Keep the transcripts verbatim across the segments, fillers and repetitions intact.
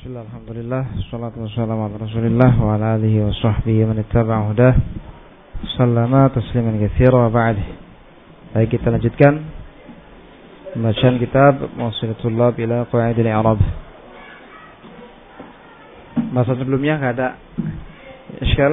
Bismillah, alhamdulillah, salatu wassalamu ala rasulillah wa ala alihi wa sahbihi man ittaba'a hudah sallama tasliman katsira wa ba'd. Baik, kita lanjutkan bacaan kitab Mawsilatul Tullab ila Qawaidil I'rab. Masa sebelumnya enggak ada iskal?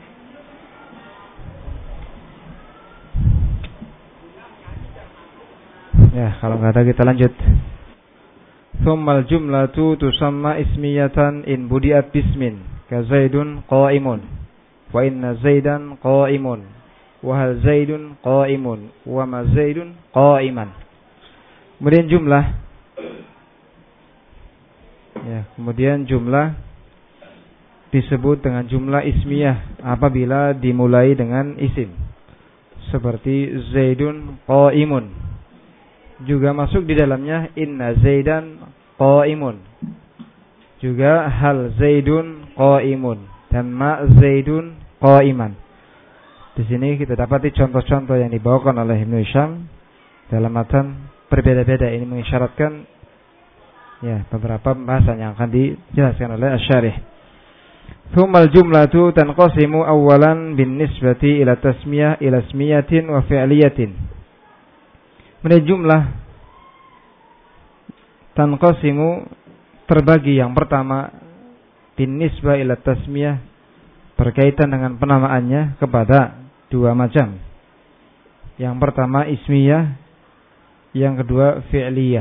Ya, kalau enggak ada kita lanjut. Thummal jumlatu tusamma ismiyatan in budiat bismin ka Zaidun qa'imun wa inna Zaidan qa'imun wa hal Zaidun qa'imun wa ma Zaidun qa'iman. Kemudian jumlah ya, kemudian jumlah disebut dengan jumlah ismiyah apabila dimulai dengan isim. Seperti Zaidun qa'imun. Juga masuk di dalamnya inna Zaidan qa'imun. Juga hal Zaidun qa'imun dan ma Zaidun qa'iman. Di sini kita dapati contoh-contoh yang dibawakan oleh Ibnu Hisham dalam matan berbeda-beda. Ini mengisyaratkan ya beberapa pembahasan yang akan dijelaskan oleh Asy-Syarih. Tsummal jumlatu tanqasimu awwalan bin nisbati ila tasmiyah ila ismiyatin wa fi'liyatin. Menjadi jumlah tanqasimu terbagi yang pertama bin nisbah ila tasmiyah berkaitan dengan penamaannya kepada dua macam. Yang pertama ismiyah, yang kedua fi'liyah.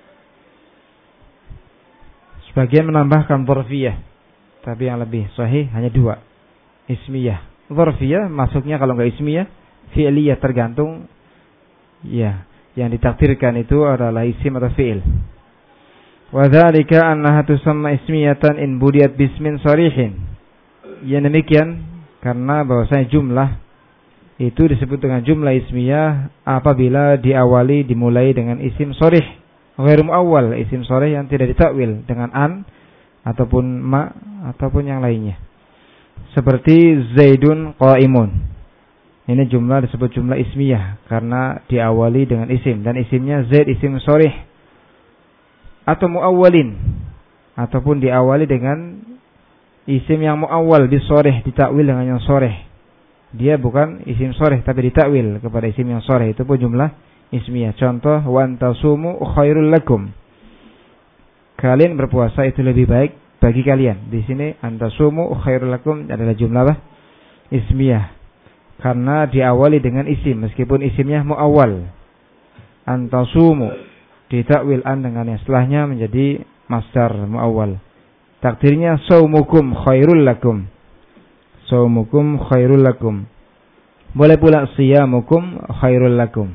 Sebagian menambahkan dzarfiyah, tapi yang lebih sahih hanya dua. Ismiyah, dzarfiyah masuknya kalau enggak ismiyah, fi'liyah tergantung ya yang ditakdirkan itu adalah isim atau fi'il. Wa dzalika annaha tusamma ismiyatan in budiyat bismin sharihin. Ya demikian karena bahwasanya jumlah itu disebut dengan jumlah ismiyah apabila diawali dimulai dengan isim sharih, ghairu muawwal, isim sharih yang tidak ditakwil dengan an ataupun ma ataupun yang lainnya. Seperti Zaidun qa'imun. Ini jumlah disebut jumlah ismiyah karena diawali dengan isim dan isimnya Zaid isim sharih atau muawwalin ataupun diawali dengan isim yang muawwal bisharih, ditakwil dengan yang sharih. Dia bukan isim sharih tapi ditakwil kepada isim yang sharih, itu pun jumlah ismiyah. Contoh wa antasumu khairul lakum. Kalian berpuasa itu lebih baik bagi kalian. Di sini antasumu khairul lakum adalah jumlah apa? Ismiyah. Karena diawali dengan isim meskipun isimnya muawwal. Antasumu ditakwil an dengan yang setelahnya menjadi masdar muawwal. Takdirnya saumukum khairul lakum. Saumukum khairul lakum. Boleh pula siyamukum khairul lakum.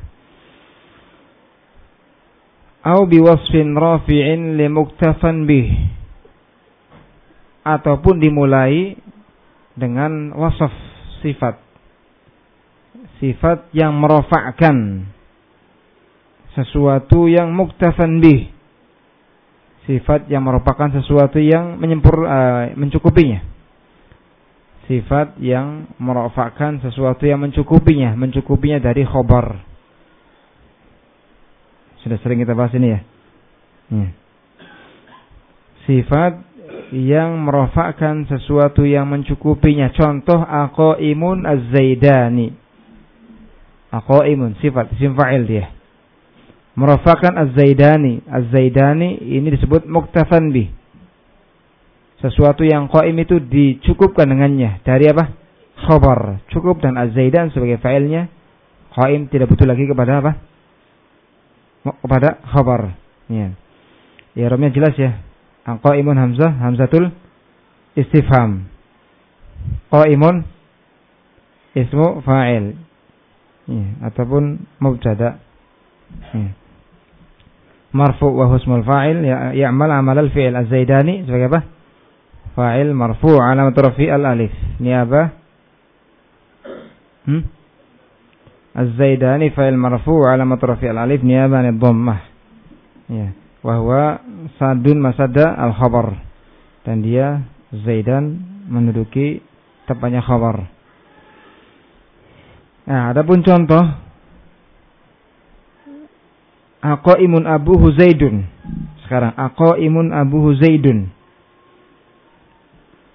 Au biwasfin rafi'in limuktafan bih. Ataupun dimulai dengan wasaf sifat. Sifat yang merofakkan sesuatu yang muktafan bih. Sifat yang merupakan sesuatu yang menyempur, uh, mencukupinya. Sifat yang merofakkan sesuatu yang mencukupinya. Mencukupinya dari khobar. Sudah sering kita bahas ini ya. Hmm. Sifat yang merofakkan sesuatu yang mencukupinya. Contoh aqaimun az-zaidani. Aqaimun sifat isim fa'il dia. Merafakan az-zaidani. Az-zaidani ini disebut muktafan bih. Sesuatu yang qaim itu dicukupkan dengannya. Dari apa? Khabar. Cukup dan az-zaidan sebagai fa'ilnya. Qaim tidak butuh lagi kepada apa? Kepada khabar. Ya. Ya, romnya jelas ya. Qaimun hamzah, hamzatul istifham. Qaimun ismu fa'il. Ya, ataupun mubtada. Ya. Marfu wa husmul fa'il ya ya'mal amal al-fi'il az-zaidani sebagai apa? Fa'il marfu' alamat rafi' al-alif. Niyabah. Hmm? Az-zaidani fa'il marfu' alamat rafi' al-alif niyabah an dhammah. Ya, wa huwa sadun masada al-khabar. Dan dia Zaidan menduduki tepatnya khabar. Nah, adapun contoh aqaimun abuhu Zaidun. Sekarang aqaimun abuhu Zaidun.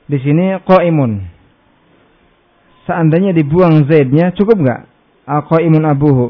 Di sini qaimun. Seandainya dibuang zaidnya cukup enggak? Al-qaimun abuhu.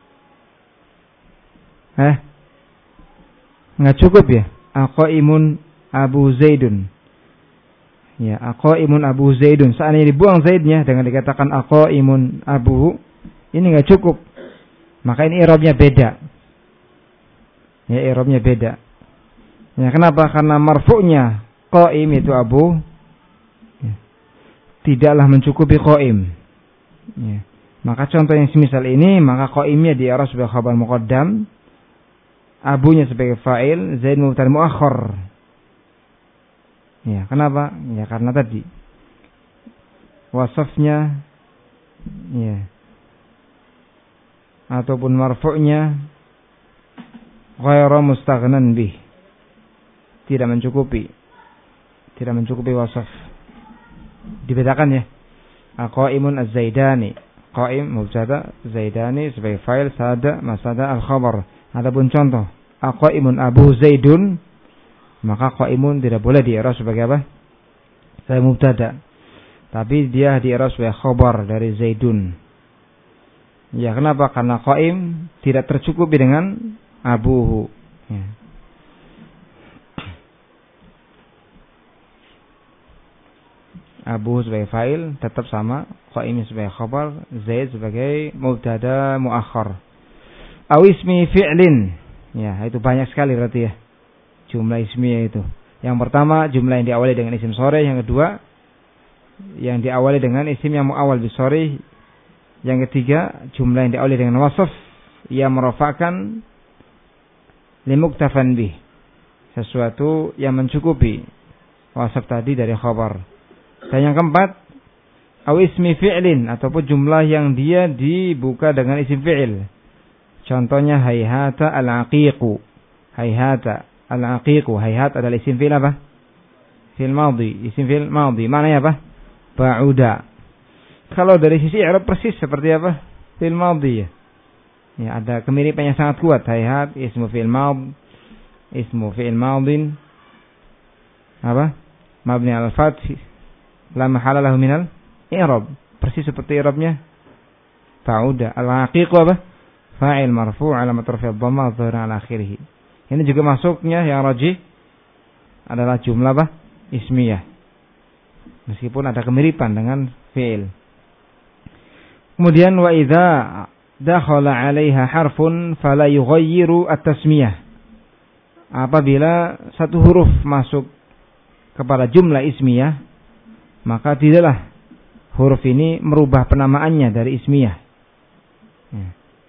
Eh? Enggak cukup ya? Al-qaimun Abu Zaidun. Ya, al-qaimun Abu Zaidun. Seandainya dibuang zaidnya dengan dikatakan al-qaimun abuhu, ini enggak cukup. Maka ini i'rabnya beda. Ya, i'rabnya beda. Ya, kenapa? Karena marfu'nya qaim itu Abu, ya, tidaklah mencukupi qaim. Ya. Maka contoh yang semisal ini, maka qaimnya di i'rab sebagai khabar muqaddam, abunya sebagai fa'il, Zaid mubtada muakhar. Ya, kenapa? Ya karena tadi wasafnya, ya, ataupun marfu'nya ghairu mustaghnan bih, tidak mencukupi, tidak mencukupi wasaf. Dibedakan ya. Qaimun az-Zaidani, qaim mubtada, Zaidani sebagai fa'il, sada masada al-khabar. Adapun contoh qaimun Abu Zaidun, maka qaimun tidak boleh di-i'rab sebagai apa? Sebagai mubtada. Tapi dia di-i'rab sebagai khabar dari Zaidun. Ya, kenapa? Karena qaim tidak tercukupi dengan abuhu. Ya. Abu sebagai fa'il tetap sama, qaim sebagai khabar, Zaid sebagai mubtada muakhar. Aw ismi fi'lin. Ya, itu banyak sekali berarti ya. Jumlah ismiyah itu. Yang pertama jumlah yang diawali dengan isim sore, yang kedua yang diawali dengan isim yang muawwal bi sore, yang ketiga jumlah yang diawali dengan wasaf yang merofakkan limuktafan bih, sesuatu yang mencukupi wasaf tadi dari khabar. Dan yang keempat aw ismi fi'lin, ataupun jumlah yang dia dibuka dengan isim fi'il. Contohnya hayhata al-aqiqu. Hayhata al-aqiqu. Hayhat adalah isim fi'il apa? Fi'il madhi. Isim fi'il madhi. Maknanya apa? Ba'uda. Kalau dari sisi i'rab persis seperti apa? Fi'il madhi ya. Ya, ada kemiripan yang sangat kuat. Hayhat ismu fi'il madhi, ismu fi'il madhin apa? Mabni al-fath, la mahala lahu minal i'rab. Persis seperti i'rabnya ba'uda. Al-aqiqu apa? Fa'il marfu' alamat raf'i dhamma adh-dhahira ala akhirih. Ini juga masuknya yang rajih adalah jumlah apa? Ismiyah. Meskipun ada kemiripan dengan fi'il. Kemudian wa idza dakhala 'alaiha harfun fala yughayyiru at-tasmiyah. Apabila satu huruf masuk kepada jumlah ismiyah, maka tidaklah huruf ini merubah penamaannya dari ismiyah. Ya.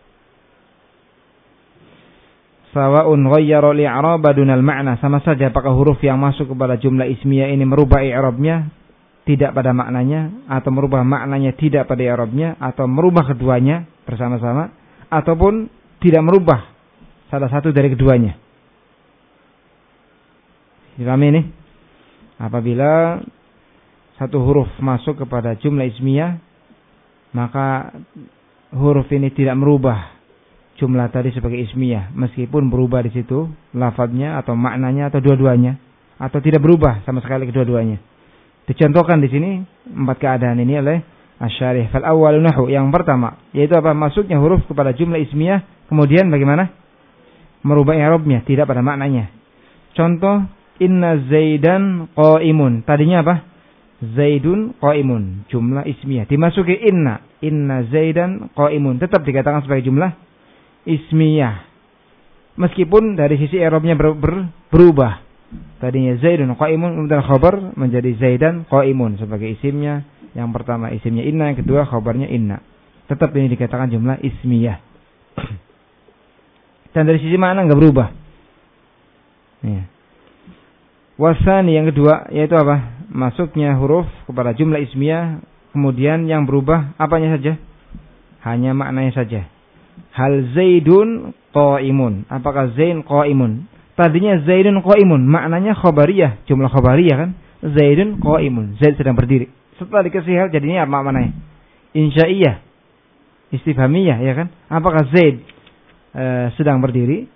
Sawa'un ghayyara li'raba dunal ma'na, sama saja apakah huruf yang masuk kepada jumlah ismiyah ini merubah i'rabnya tidak pada maknanya, atau merubah maknanya tidak pada i'rabnya, atau merubah keduanya bersama-sama, ataupun tidak merubah salah satu dari keduanya. Dipahami ini? Apabila satu huruf masuk kepada jumlah ismiyah, maka huruf ini tidak merubah jumlah tadi sebagai ismiyah, meskipun berubah di situ lafadznya atau maknanya atau dua-duanya, atau tidak berubah sama sekali kedua-duanya. Dicontohkan di sini empat keadaan ini oleh asy-syarih. Fal awwalu nahu, yang pertama yaitu apa? Masuknya huruf kepada jumlah ismiyah, kemudian bagaimana? Merubah i'rabnya tidak pada maknanya. Contoh, inna Zaidan qaimun. Tadinya apa? Zaidun qaimun, jumlah ismiyah. Dimasuki inna, inna Zaidan qaimun, tetap dikatakan sebagai jumlah ismiyah. Meskipun dari sisi i'rabnya ber, ber, berubah. Tadinya Zaidun qaimun, kemudian khabar menjadi Zaidan qaimun sebagai isimnya. Yang pertama isimnya inna, yang kedua khabarnya inna. Tetap ini dikatakan jumlah ismiyah. Dan dari sisi makna enggak berubah. Ya. Wasani, yang kedua yaitu apa? Masuknya huruf kepada jumlah ismiyah, kemudian yang berubah apanya saja? Hanya maknanya saja. Hal Zaidun qaimun. Apakah Zain qaimun? Tadinya Zaidun qaimun, maknanya khabariyah, jumlah khabariyah kan? Zaidun qaimun, Zaid sedang berdiri. Setelah dikasih hal jadinya apa maknanya? Insya'iyah, istifhamiyah, ya kan? Apakah Zaid uh, sedang berdiri?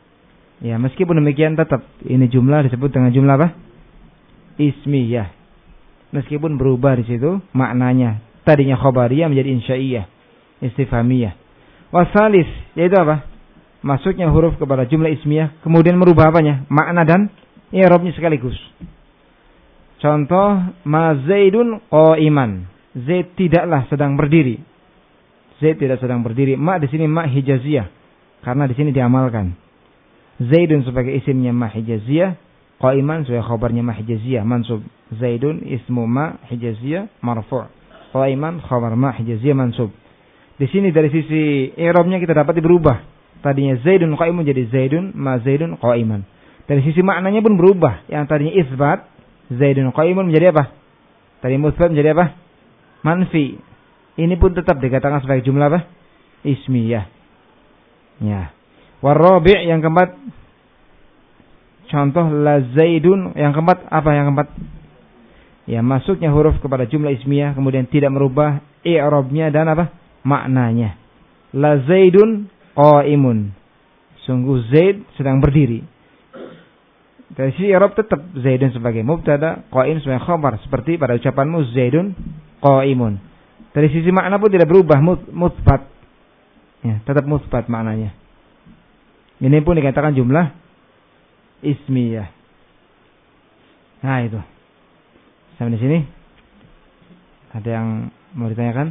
Ya, meskipun demikian tetap ini jumlah disebut dengan jumlah apa? Ismiyah. meskipun berubah di situ maknanya. Tadinya khabariyah menjadi insya'iyah, istifhamiyah. Wasalis, yaitu apa? Masuknya huruf kepada jumlah ismiyah, kemudian merubah apanya? Makna dan i'rabnya sekaligus. Contoh, ma Zaidun qa'iman. Zaid tidaklah sedang berdiri. Zaid tidak sedang berdiri. Ma di sini ma hijaziyah, karena di sini diamalkan. Zaidun sebagai isimnya ma hijaziyah, qa'iman sebagai khabarnya ma hijaziyah, mansub. Zaidun ismu ma hijaziyah marfu'. Qa'iman khabar ma hijaziyah mansub. Di sini dari sisi i'rabnya kita dapat berubah. Tadinya Zaidun qa'imun jadi Zaidun ma Zaidun qa'iman. Dari sisi maknanya pun berubah. Yang tadinya isbat Zaidun qa'imun menjadi apa? Tadi musbat menjadi apa? Manfi. Ini pun tetap dikatakan sebagai jumlah apa? Ismiyah. Ya. Warabi' yang keempat. Contoh la Zaidun yang keempat apa yang keempat? Ya, masuknya huruf kepada jumlah ismiyah kemudian tidak merubah i'rabnya dan apa? Maknanya. La Zaidun qa'imun. Sungguh Zaid sedang berdiri. Dari sisi i'rab tetap Zaidun sebagai mubtada, qa'im sebagai khabar seperti pada ucapanmu Zaidun qa'imun. Dari sisi makna pun tidak berubah, mutsbat. Ya, tetap mutsbat maknanya. Ini pun dikatakan jumlah ismiyah. Nah, itu. Sampai di sini. Ada yang mau ditanyakan?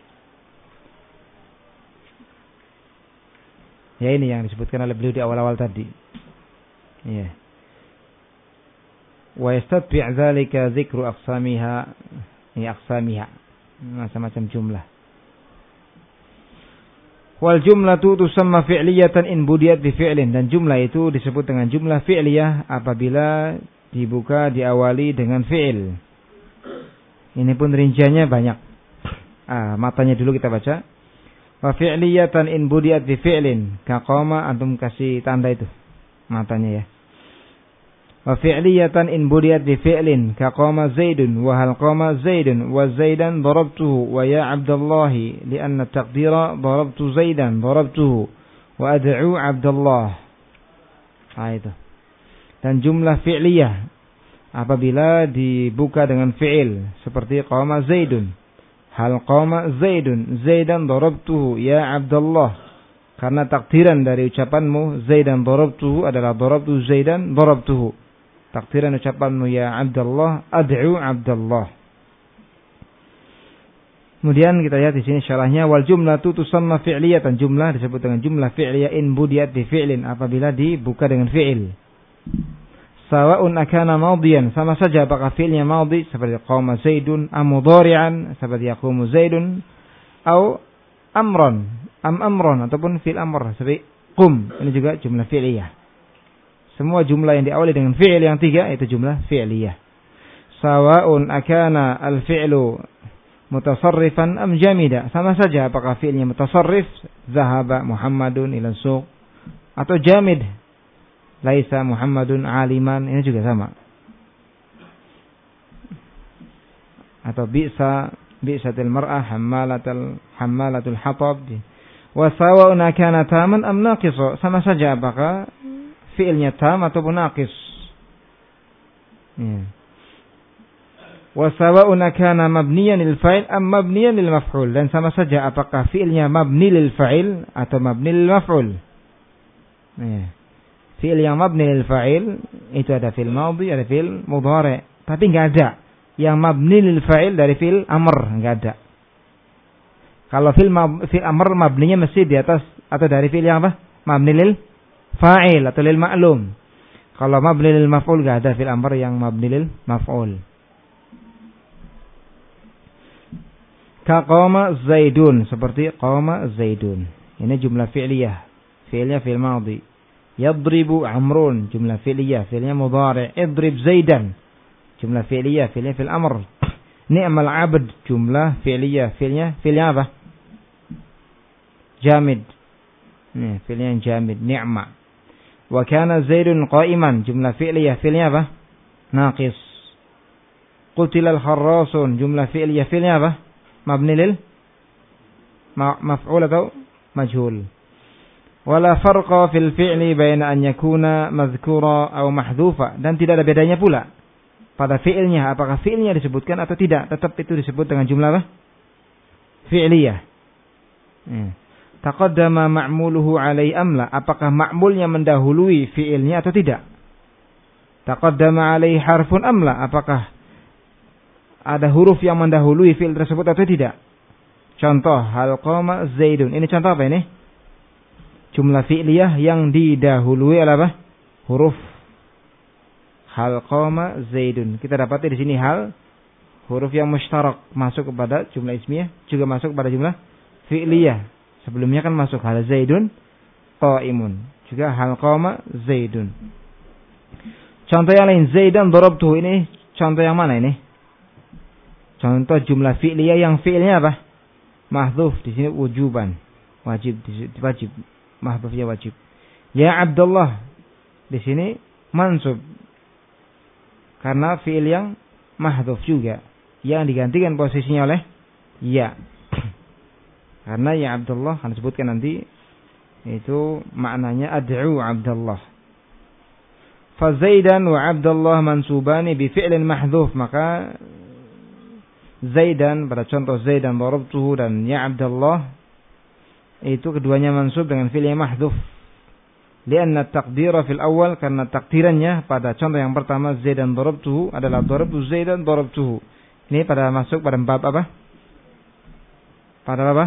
Ya, ini yang disebutkan oleh beliau di awal-awal tadi. Ya. Wa yastatbi' dzalika dzikru aqsamiha, ya aqsamiha. Macam-macam jumlah. Wal jumlatu tusamma fi'liyatan in budiyat bi fi'lin, dan jumlah itu disebut dengan jumlah fi'liyah apabila dibuka diawali dengan fi'il. Ini pun rinciannya banyak. Ah, matanya dulu kita baca. Wa fi'liyatan in budiyat bi fi'lin, ka qama, antum kasih tanda itu matanya ya. Wa fi'liyatan in budiyat bi fi'lin ka qama Zaidun wa hal qama Zaidun wa Zaidan darabtuhu wa ya Abdullah lianna taqdira darabtu Zaidan darabtuhu wa ad'u Abdullah. Ah, itu. Dan jumlah fi'liyah apabila dibuka dengan fi'il seperti qama Zaidun, hal qama Zaidun, Zaidan darabtuhu ya Abdullah, karena takdiran dari ucapanmu Zaidan darabtuhu adalah darabtu Zaidan darabtuhu. Takdiran ucapanmu ya Abdullah, ad'u Abdullah. Kemudian kita lihat di sini syarahnya, wal jumlatu tusamma fi'liyatan, jumlah disebut dengan jumlah fi'liyah in budiyat bi fi'lin apabila dibuka dengan fi'il. Sawa'un akana madiyan, sama saja apakah fi'ilnya madhi seperti qama Zaidun, am mudhari'an seperti yaqumu Zaidun, atau amran, am amran ataupun fi'il amr seperti qum. Ini juga jumlah fi'liyah. Semua jumlah yang diawali dengan fi'il yang tiga itu jumlah fi'liyah. Sawa'un akana al-fi'lu mutasarrifan am jamida, sama saja apakah fi'ilnya mutasarrif, zahaba Muhammadun ila suq, atau jamid, laisa Muhammadun aliman, ini juga sama. Atau bi'sa bi'satil mar'ah hammalatul hammalatul hatab. Wa sawa'un kana taman am naqisa, sama saja apakah fi'ilnya tam ataupun naqis. Ya. Wa sawa'un kana mabniyan lil fa'il am mabniyan lil maf'ul, dan sama saja apakah fi'ilnya mabni lil fa'il atau mabni lil maf'ul. Ya. Fi'il yang mabni lil fa'il itu ada fi'il madhi, ada fi'il mudhari', tapi enggak ada yang mabni lil fa'il dari fi'il amr, enggak ada. Kalau fi'il fi'il amr mabninya mesti di atas atau dari fi'il yang apa? Mabni lil fa'il atau lil ma'lum. Kalau mabni lil maf'ul enggak ada fi'il amr yang mabni lil maf'ul. Ka qama Zaidun, seperti qama Zaidun. Ini jumlah fi'liyah. Fi'ilnya fi'il madhi. Yadribu Amrun, jumlah fi'liyah, fi'ilnya mudhari'. Idrib Zaidan, jumlah fi'liyah, fi'ilnya fi'il amr. Ni'mal 'abd, jumlah fi'liyah, fi'ilnya fi'ilnya apa? Jamid. Nih, fi'ilnya jamid, ni'ma. Wa kana Zaidun qa'iman, jumlah fi'liyah, fi'ilnya apa? Naqis. Qutilal kharrasun, jumlah fi'liyah, fi'ilnya apa? Mabni lil maf'ul atau majhul. Wala farqa fil fi'li baina an yakuna madhkura aw mahdhufa, dan tidak ada bedanya pula pada fi'ilnya, apakah fi'ilnya disebutkan atau tidak, tetap itu disebut dengan jumlah apa? Fi'liyah. Ya. Taqaddama ma'muluhu alai amla, apakah ma'mulnya mendahului fi'ilnya atau tidak? Taqaddama alai harfun amla, apakah ada huruf yang mendahului fi'il tersebut atau tidak? Contoh, hal qama Zaidun. Ini contoh apa ini? Jumlah fi'liyah yang didahului oleh apa? Huruf. Hal qama Zaidun. Kita dapati di sini hal, huruf yang mushtarak masuk kepada jumlah ismiyah, juga masuk kepada jumlah fi'liyah. Sebelumnya kan masuk hal Zaidun qa'imun, juga hal qama Zaidun. Contoh yang lain, Zaidan darabtuhu. Ini contoh yang mana ini? Contoh jumlah fi'liyah yang fi'ilnya apa? Mahdhuf, di sini wujuban, wajib, wajib, mahdhufnya wajib. Ya Abdullah, di sini mansub, karena fi'il yang mahdhuf juga, yang digantikan posisinya oleh ya. Karena ya Abdullah akan disebutkan nanti, itu maknanya ad'u Abdullah. Fa Zaidan wa Abdullah mansubani bi fi'lin mahdhuf, maka Zaidan, pada contoh Zaidan darabtuhu dan ya Abdullah, itu keduanya mansub dengan fi'il yang mahdhuf. Lianna taqdira fil awal, karena takdirannya pada contoh yang pertama Zaidan darabtuhu adalah darabtu Zaidan darabtuhu. Ini pada masuk pada bab apa? Pada apa?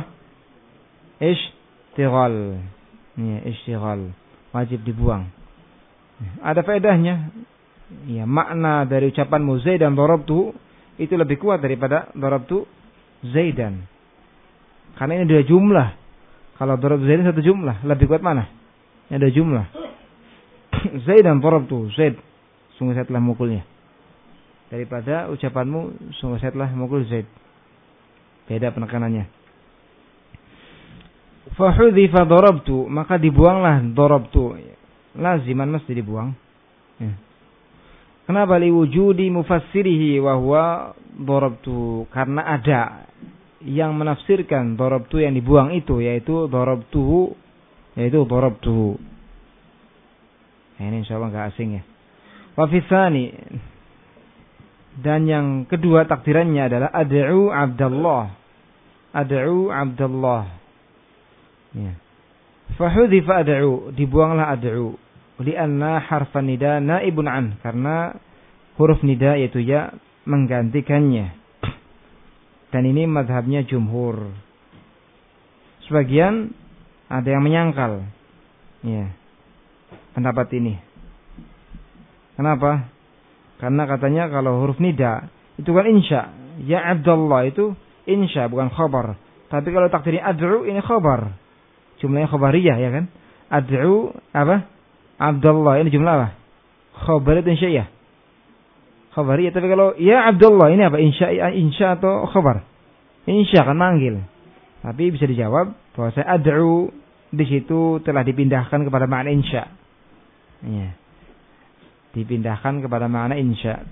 Ishtighal. Ini ishtighal, wajib dibuang. Ada faedahnya. Ya, makna dari ucapanmu Zaidan darabtuhu itu lebih kuat daripada darabtu Zaidan. Karena ini dua jumlah. Kalau darabtu Zaidan satu jumlah, lebih kuat mana? Ini ada jumlah. Zaidan darabtu Zaid, sungguh saya telah mukulnya. Daripada ucapanmu sungguh saya telah mukul Zaid. Beda penekanannya. Fa hudhifa darabtu, maka dibuanglah darabtu. Laziman mesti dibuang. Ya. Kenapa liwujudi mufassirihi wa huwa darabtu? Karena ada yang menafsirkan darabtu yang dibuang itu, yaitu darabtuhu, yaitu darabtuhu. Nah, ini insyaallah enggak asing ya. Wa fi tsani, dan yang kedua takdirannya adalah ad'u Abdullah. Ad'u Abdullah. Ya. Fa hudhifa ad'u, dibuanglah ad'u. Lianna harfan nida naibun an, karena huruf nida yaitu ya menggantikannya. Dan ini mazhabnya jumhur. Sebagian ada yang menyangkal ya pendapat ini. Kenapa? Karena katanya kalau huruf nida itu kan insya. Ya Abdullah itu insya, bukan khabar. Tapi kalau takdirnya ad'u, ini khabar. Jumlahnya khabariyah ya kan? Ad'u apa? Abdullah, ini jumlah apa? Khabar itu insya ya. Khabariyah. Tapi kalau ya Abdullah, ini apa? Insya, insya atau khabar? Insya kan manggil. Tapi bisa dijawab bahwa saya ad'u di situ telah dipindahkan kepada makna insya. Ya. Dipindahkan kepada makna insya.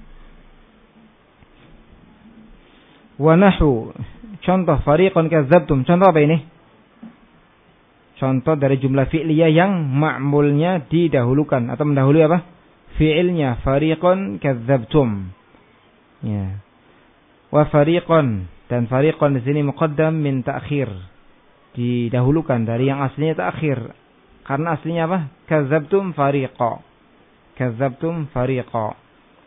Wa nahu, contoh fariqan kadzabtum. Contoh apa ini? Contoh dari jumlah fi'liyah yang ma'mulnya didahulukan atau mendahului apa? Fi'ilnya fariqan kadzabtum. Ya. Wa fariqan, dan fariqan di sini muqaddam min ta'khir. Didahulukan dari yang aslinya ta'khir. Karena aslinya apa? Kadzabtum fariqa. Kadzabtum fariqa.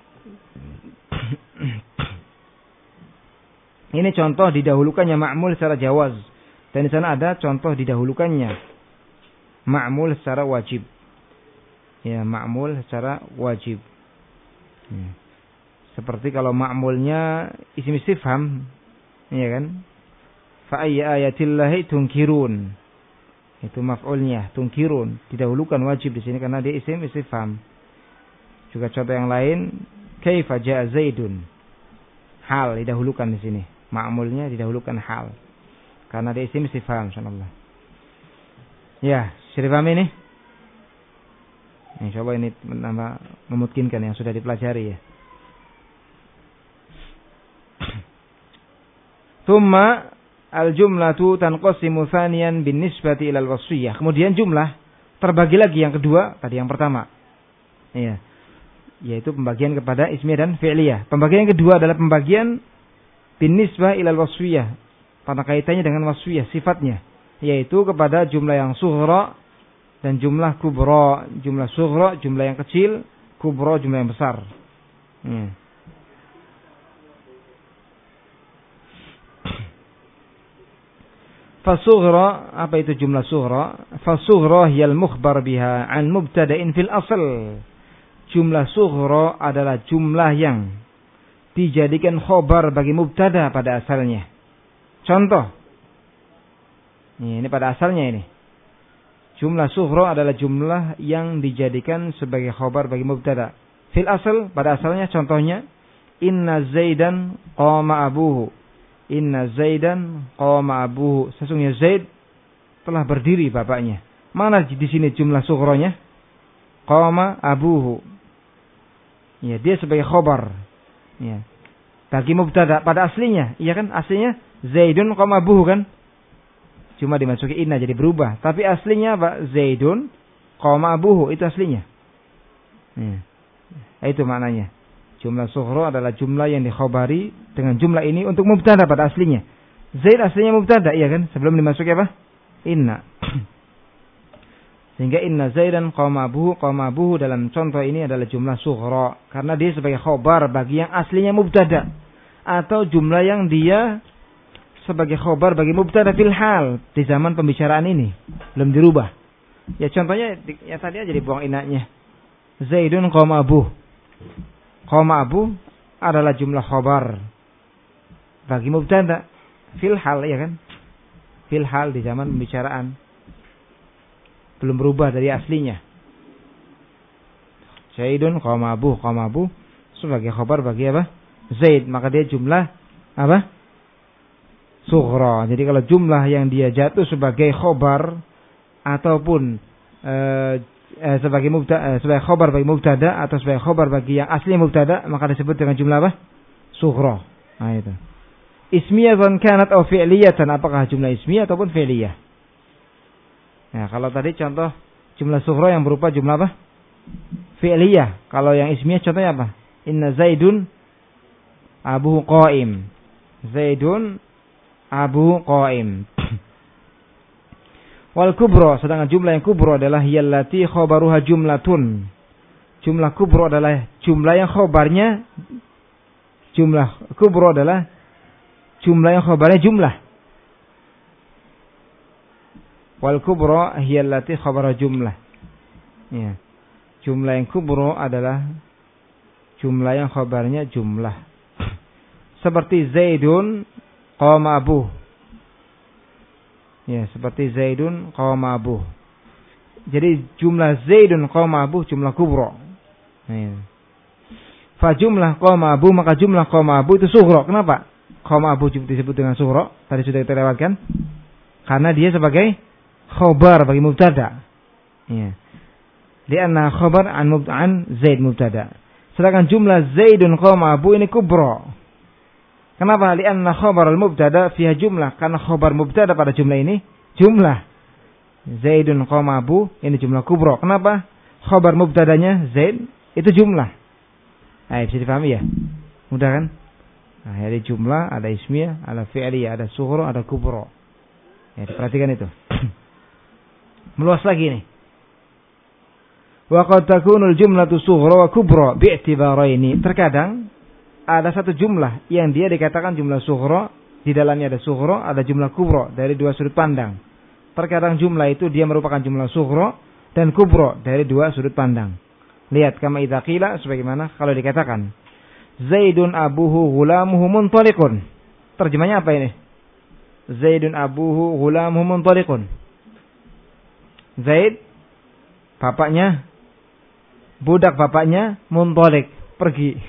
Ini contoh didahulukannya ma'mul secara jawaz. Dan di sana ada contoh didahulukannya ma'mul secara wajib. Ya, ma'mul secara wajib. Ya. Seperti kalau ma'mulnya isim istifham, ya kan? Fa ayya ayatillahi tunkirun. Itu maf'ulnya, tunkirun, didahulukan wajib di sini karena dia isim istifham. Juga contoh yang lain, kaifa ja'a Zaidun. Hal didahulukan di sini. Ma'mulnya didahulukan hal. Karena dia isim istifham, insyaallah. Ya, sudah paham ini? Insyaallah ini menambah memungkinkan yang sudah dipelajari ya. Tsumma al-jumlatu tanqasimu tsaniyan bin-nisbati ilal wasfiyah. Kemudian jumlah terbagi lagi yang kedua, tadi yang pertama. Iya. yaitu pembagian kepada ismiyah dan fi'liyah. Pembagian yang kedua adalah pembagian binisbah ilal wasfiyah, pada kaitannya dengan wasfiyah, sifatnya, yaitu kepada jumlah yang sughra dan jumlah kubra. Jumlah sughra jumlah yang kecil, kubra jumlah yang besar. Hmm. Fasughra, apa itu jumlah sughra? Fasughra hiyal mukhbar biha an mubtada'in fil asl. Jumlah sughra adalah jumlah yang dijadikan khobar bagi mubtada pada asalnya. Contoh. Ini, ini pada asalnya ini. Jumlah sughra adalah jumlah yang dijadikan sebagai khobar bagi mubtada. Fil asal, pada asalnya contohnya, inna Zaidan qama abuhu. Inna Zaidan qama abuhu. Sesungguhnya Zaid telah berdiri bapaknya. Mana di sini jumlah sughronya? Qama abuhu. Ya, dia sebagai khobar. Ya. Bagi mubtada pada aslinya, iya kan? Aslinya Zaidun qama abuhu kan? Cuma dimasuki inna jadi berubah. Tapi aslinya apa? Zaidun qama abuhu, itu aslinya. Ya. Itu maknanya. Jumlah sughra adalah jumlah yang dikhobari dengan jumlah ini untuk mubtada pada aslinya. Zaid aslinya mubtada, iya kan? Sebelum dimasuki apa? Inna. Sehingga inna Zaidan qama abuhu, qama abuhu dalam contoh ini adalah jumlah sughra. Karena dia sebagai khobar bagi yang aslinya mubtada. Atau jumlah yang dia sebagai khobar bagi mubtada fil hal. Di zaman pembicaraan ini. Belum dirubah. Ya contohnya, ya tadi aja dibuang innanya. Zaidun qama abuhu. Qama abu adalah jumlah khobar bagi mubtada fil hal, ya kan? Fil hal di zaman pembicaraan. Belum berubah dari aslinya. Zaidun qama abu, qama abu sebagai khobar bagi apa? Zaid, maka dia jumlah apa? Sughra. Jadi kalau jumlah yang dia jatuh sebagai khobar ataupun eh, Eh, sebagai mubtada, eh, sebagai khobar bagi mubtada atau sebagai khobar bagi yang asli mubtada, maka disebut dengan jumlah apa? Sughra. Nah itu. Ismiyatan kanat atau fi'liyatan, apakah jumlah ismiyah ataupun fi'liyah? Nah, kalau tadi contoh jumlah sughra yang berupa jumlah apa? Fi'liyah. Kalau yang ismiyah contohnya apa? Inna Zaidun abuhu qa'im. Zaidun abuhu qa'im. Wal kubro, sedangkan jumlah yang kubro adalah yallati khobaruha jumlatun. Jumlah kubro adalah jumlah yang khobarnya, jumlah kubro adalah jumlah yang khobarnya jumlah. Wal kubro yallati khobaruha jumlah. Ya. Jumlah yang kubro adalah jumlah yang khobarnya jumlah. Seperti Zaidun qama abuh. Ya, seperti Zaidun qama abuh. Jadi jumlah Zaidun qama abuh jumlah kubra. Ya. Fa jumlah qama abuh, maka jumlah qama abuh itu sughra. Kenapa? Qama abuh disebut dengan sughra. Tadi sudah kita lewatkan. Karena dia sebagai khobar bagi mubtada. Ya. Lianna khobar an mubta'an Zaid mubtada. Sedangkan jumlah Zaidun qama abuh ini kubra. Kenapa? Lianna khobar al-mubtada fiha jumlah. Karena khobar mubtada pada jumlah ini jumlah. Zaidun qama abu, ini jumlah kubra. Kenapa? Khobar mubtadanya Zaid itu jumlah. Nah, bisa dipahami ya? Mudah kan? Nah, ada jumlah, ada ismiyah, ada fi'liyah, ada sughra, ada kubra. Ya, perhatikan itu. Meluas lagi nih. Wa qad takunul jumlatu sughra wa kubra bi'tibaraini. Terkadang ada satu jumlah yang dia dikatakan jumlah sughra, di dalamnya ada sughra, ada jumlah kubra dari dua sudut pandang. Terkadang jumlah itu dia merupakan jumlah sughra dan kubra dari dua sudut pandang. Lihat kama idza qila, sebagaimana kalau dikatakan Zaidun abuhu ghulamuhu muntaliqun. Terjemahnya apa ini? Zaidun abuhu ghulamuhu muntaliqun. Zaid bapaknya, budak bapaknya muntaliq, pergi.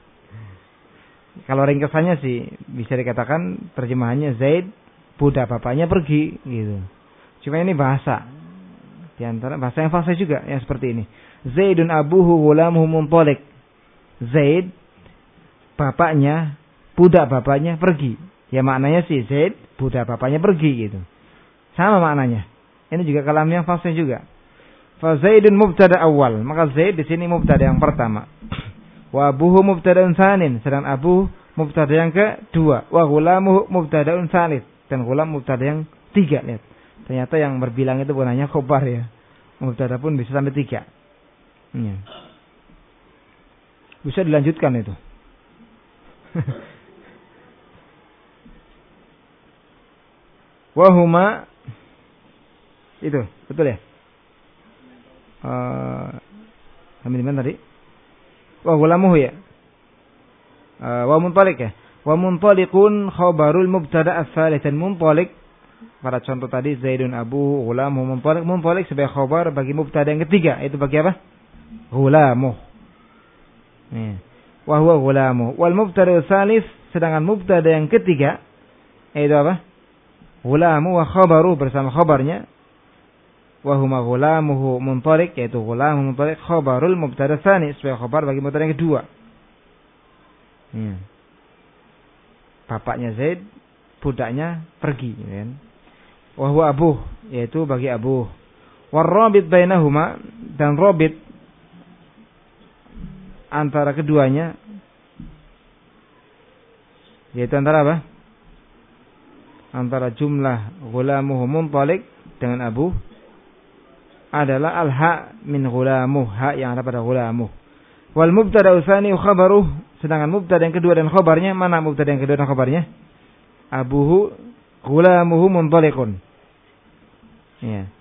Kalau ringkasannya sih bisa dikatakan terjemahannya Zaid budak bapaknya pergi gitu. Cuma ini bahasa di antara bahasa yang fasih juga yang seperti ini. Zaidun abuhu ghulamuhu muntaliq. Zaid bapaknya, budak bapaknya pergi. Ya maknanya sih Zaid budak bapaknya pergi gitu. Sama maknanya. Ini juga kalam yang fasih juga. Fa Zaidun mubtada awal, maka Zaid di sini mubtada yang pertama. Wa abuhu mubtada'un tsanin, sedang Abu mubtada yang kedua. Wa ghulamuhu mubtada'un tsalits, dan ghulam mubtada yang tiga. Lihat. Ternyata yang berbilang itu bukan hanya khobar ya. Mubtada pun bisa sampai tiga. Ya. Bisa dilanjutkan itu. Wahuma itu betul ya. Uh, Kami di mana tadi? Wa ghulamuhu ya. Uh, wa muntaliq ya. Wa muntaliqun khabarul mubtada ats-tsalits. Dan muntaliq pada contoh tadi Zaidun Abu ghulamuhu muntaliq. Muntaliq sebagai khabar bagi mubtada yang ketiga, itu bagi apa? Ghulamuh. Ya. Wa huwa ghulamuh. Wal mubtada ats-tsalits, sedangkan mubtada yang ketiga itu apa? Ghulamu wa khabaru bersama khabarnya. Wa huma ghulamuhu muntaliq, yaitu ghulamuhu muntaliq khabarul mubtada tsani, sebagai khabar bagi mubtada yang kedua. Hmm. Bapaknya Zaid, budaknya pergi, kan? Wa huwa abuh, yaitu bagi abuh. War rabit bainahuma, dan rabit antara keduanya, yaitu antara apa? Antara jumlah ghulamuhu muntaliq dengan abuh adalah al-ha min ghulamuh, ha yang ada pada ghulamuh. Wal mubtada tsani khabaruh, sedangkan mubtada yang kedua dan khabarnya, mana mubtada yang kedua dan khabarnya? Abuhu ghulamuhu muntaliqun. Ya.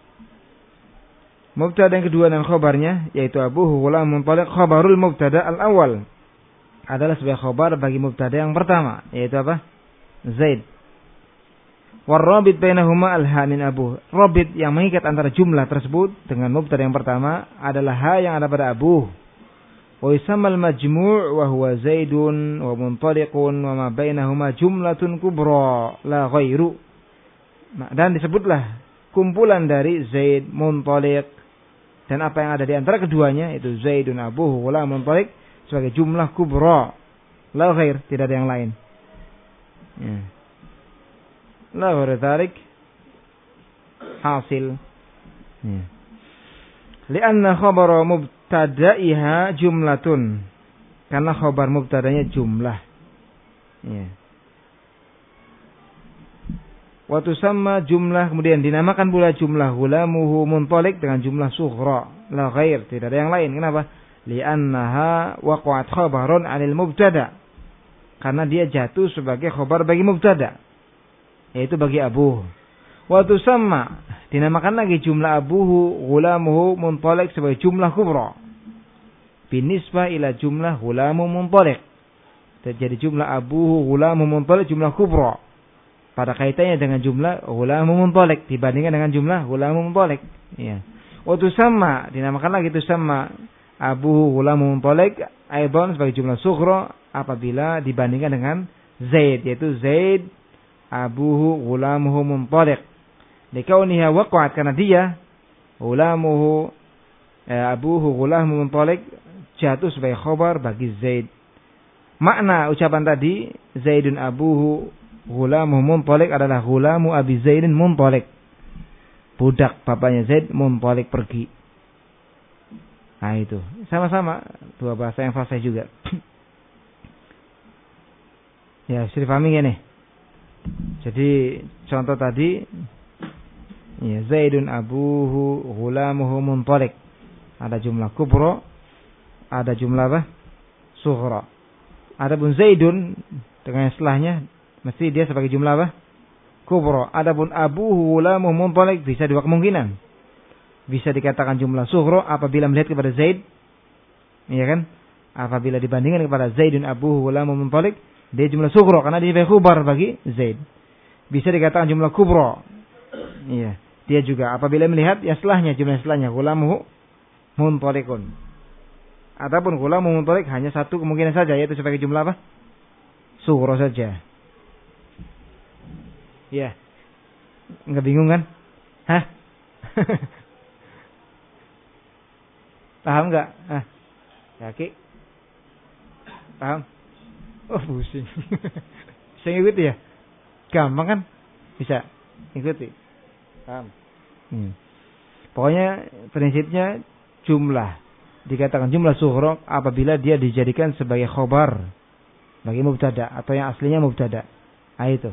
Mubtada yang kedua dan khabarnya yaitu abuhu ghulamuhu muntaliq, khabarul mubtada al-awwal adalah sebagai khabar bagi mubtada yang pertama, yaitu apa? Zaid. Warrabit bainahuma al-ha min abuh. Rabit yang mengikat antara jumlah tersebut dengan mubtada yang pertama adalah ha yang ada pada abuh. Wa yusammal majmu' wa huwa Zaidun wa muntaliqun wa ma bainahuma jumlatun kubra la ghairu. Dan disebutlah kumpulan dari Zaid, muntaliq, dan apa yang ada di antara keduanya itu Zaidun abuh wa la muntaliq sebagai jumlah kubra la ghair, tidak ada yang lain. Ya. La ghairu hasil. Ya. Lianna khabara mubtada'iha jumlatun, karena khabar mubtadanya jumlah. Ya. Wa tusamma jumlah, kemudian dinamakan pula jumlah ghulamuhu muntaliq dengan jumlah sughra la ghair, tidak ada yang lain. Kenapa? Li'annaha waqa'at khabaron 'anil mubtada, karena dia jatuh sebagai khabar bagi mubtada, yaitu bagi abuh. Wa tusamma, dinamakan lagi jumlah abuhu ghulamuhu muntaliq sebagai jumlah kubra binisbah ila jumlah ghulamu muntaliq. Jadi jumlah abuhu ghulamu muntaliq jumlah kubra pada kaitannya dengan jumlah ghulamu muntaliq dibandingkan dengan jumlah ghulamu muntaliq. Ya. Wa tusamma, dinamakan lagi tusamma abuhu ghulamu muntaliq aidan sebagai jumlah sughra apabila dibandingkan dengan Zaid, yaitu Zaid abuhu ghulamuhu muntaliq likauniha waqa'at, karena dia ghulamuhu eh, abuhu ghulamuhu muntaliq jatuh sebagai khabar bagi Zaid. Makna ucapan tadi Zaidun abuhu ghulamuhu muntaliq adalah ghulamu abi Zaidin muntaliq, budak bapaknya Zaid muntaliq pergi. Nah itu sama-sama dua bahasa yang fasih juga. Ya, sudah paham ya nih. Jadi contoh tadi ya, Zaidun abuhu ghulamuhu muntaliq, ada jumlah kubra, ada jumlah apa? Sughra. Adapun Zaidun dengan setelahnya mesti dia sebagai jumlah apa? Kubra. Adapun abuhu ghulamuhu muntaliq bisa dua kemungkinan. Bisa dikatakan jumlah sughra apabila melihat kepada Zaid, iya kan? Apabila dibandingkan kepada Zaidun abuhu ghulamuhu muntaliq, dia jumlah sughra karena dia sebagai khabar bagi Zaid. Bisa dikatakan jumlah kubra. Iya, dia juga apabila melihat yang setelahnya, jumlah setelahnya ghulamuhu muntaliqun. Adapun ghulamuhu muntaliq hanya satu kemungkinan saja, yaitu sebagai jumlah apa? Sughra saja. Iya. Enggak bingung kan? Hah? Paham enggak? Hah. Yakin? Paham? Oh pusing. Bisa ngikuti ya? Gampang kan? Bisa ikuti. Paham? Hmm. Pokoknya prinsipnya jumlah. Dikatakan jumlah sughra apabila dia dijadikan sebagai khobar bagi mubtada atau yang aslinya mubtada. Ah itu.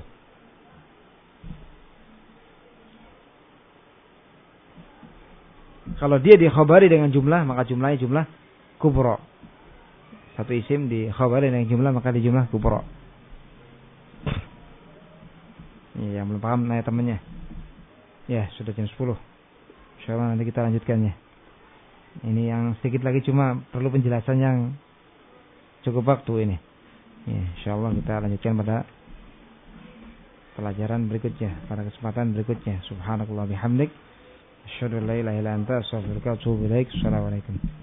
Kalau dia dikhobari dengan jumlah, maka jumlahnya jumlah kubra. Satu isim dikhobari dengan jumlah, maka di jumlah kubra. Ya, yang belum paham nanya temannya. Ya, sudah jam sepuluh. Insyaallah nanti kita lanjutkannya. Ini yang sedikit lagi cuma perlu penjelasan yang cukup waktu ini. Ya, insyaallah kita lanjutkan pada pelajaran berikutnya, pada kesempatan berikutnya. Subhanakallah bihamdik, asyhadu an la ilaha illa anta, astaghfiruka wa atubu ilaik. Assalamualaikum.